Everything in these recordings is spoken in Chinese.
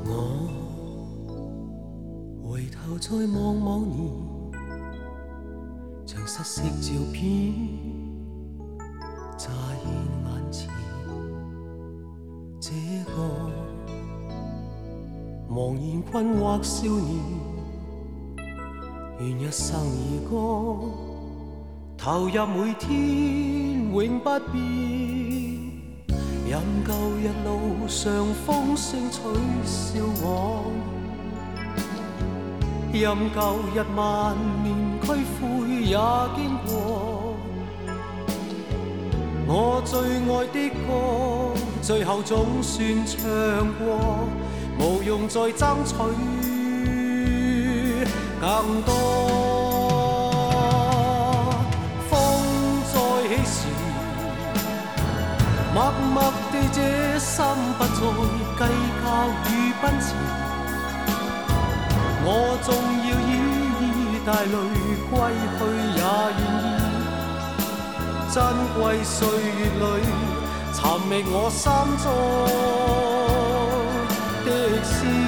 我回頭再望某年，像失色照片乍現眼前。這個茫然困惑少年，願一生而歌，投入每天永不變。任舊日路上風聲取笑我，任舊日萬年區灰也經過。我最愛的歌，最後總算唱過，無用再爭取更多。風再起時，默默地這心不再計較與奔馳。我縱要依依帶淚歸去也願意，珍貴歲月裏尋覓我心中的詩。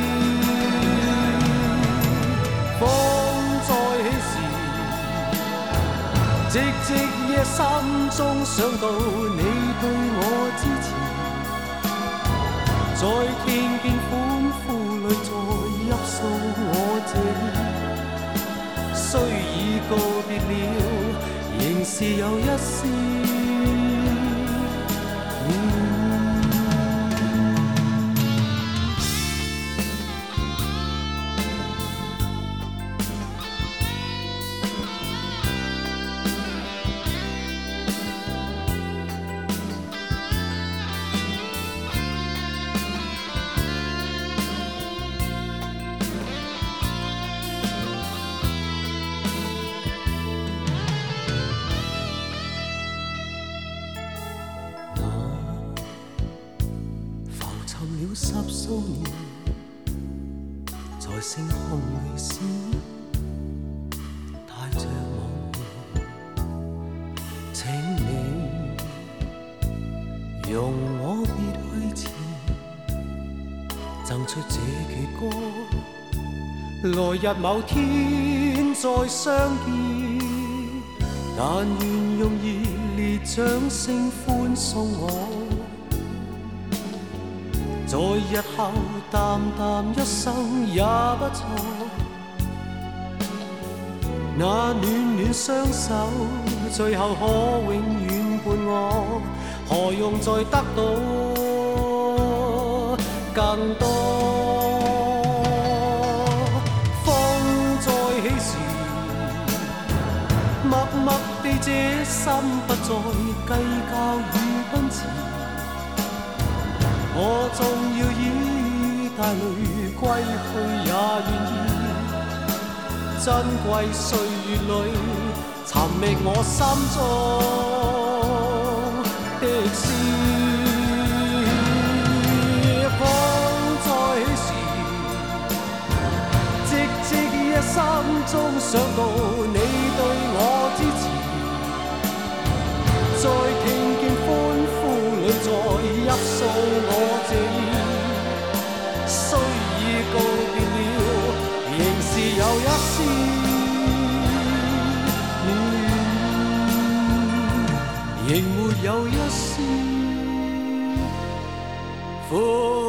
風再起時，寂寂夜心中想到你對我支持，在聽見歡呼裏再泣訴我這意，雖已告別了，仍是有一絲十數年，在星空裏閃，帶着茫然。請你容我別去前，贈出這闕歌，來日某天再相見。但願用熱烈掌聲歡送我，在日後淡淡一生也不錯。那暖暖雙手最後可永遠伴我，何用再得到更多。風再起時，默默地這心不再計較與奔馳。我縱要依帶淚歸去也願意，珍貴歲月裏尋覓我心中的詩。風再起時，寂寂夜心中想到你對我支持，再聽見歡呼裏再泣訴我這意，雖已告別了，仍是有一絲仍沒有一絲歡